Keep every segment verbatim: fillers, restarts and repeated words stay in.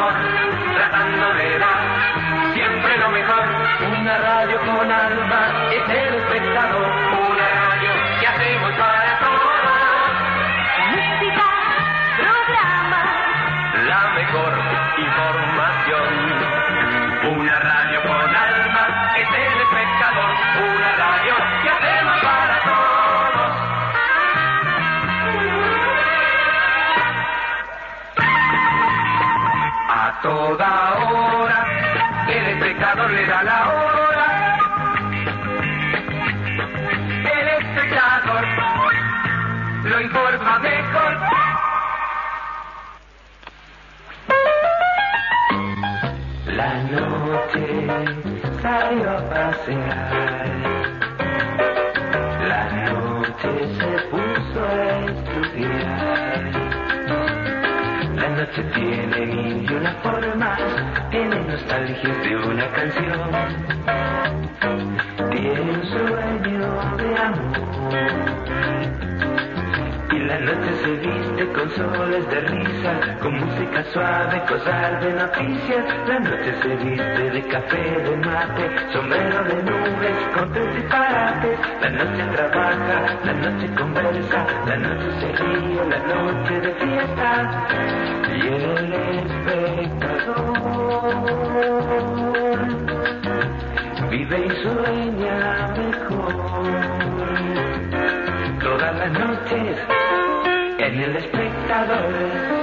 amor, tratando de dar siempre lo mejor. Una radio con alma es El Espectador, una radio que hacemos para todos. Música, programa, la mejor información. Una radio con alma es El Espectador, una radio que hacemos para todos. A toda hora, El Espectador le da la hora. El Espectador lo informa mejor. La noche salió a pasear, la noche se puso a estudiar. La noche tiene mil y una forma, tiene nostalgia de una canción, tiene un sueño de amor. Y la noche se viste con soles de risa, con música suave, cosas de noticias. La noche se viste de café, de mate, sombrero de nubes, con tres disparates. La noche trabaja, la noche conversa, la noche se ríe, la noche de fiesta. Y el espectador vive y sueña mejor. Todas las noches en El Espectador.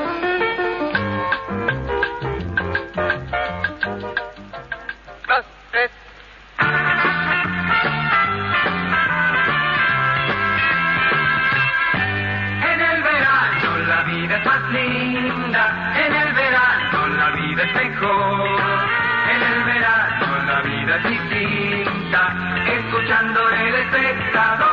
Dos, tres. En el verano la vida es más linda, en el verano la vida es mejor, en el verano la vida es distinta, escuchando El Espectador.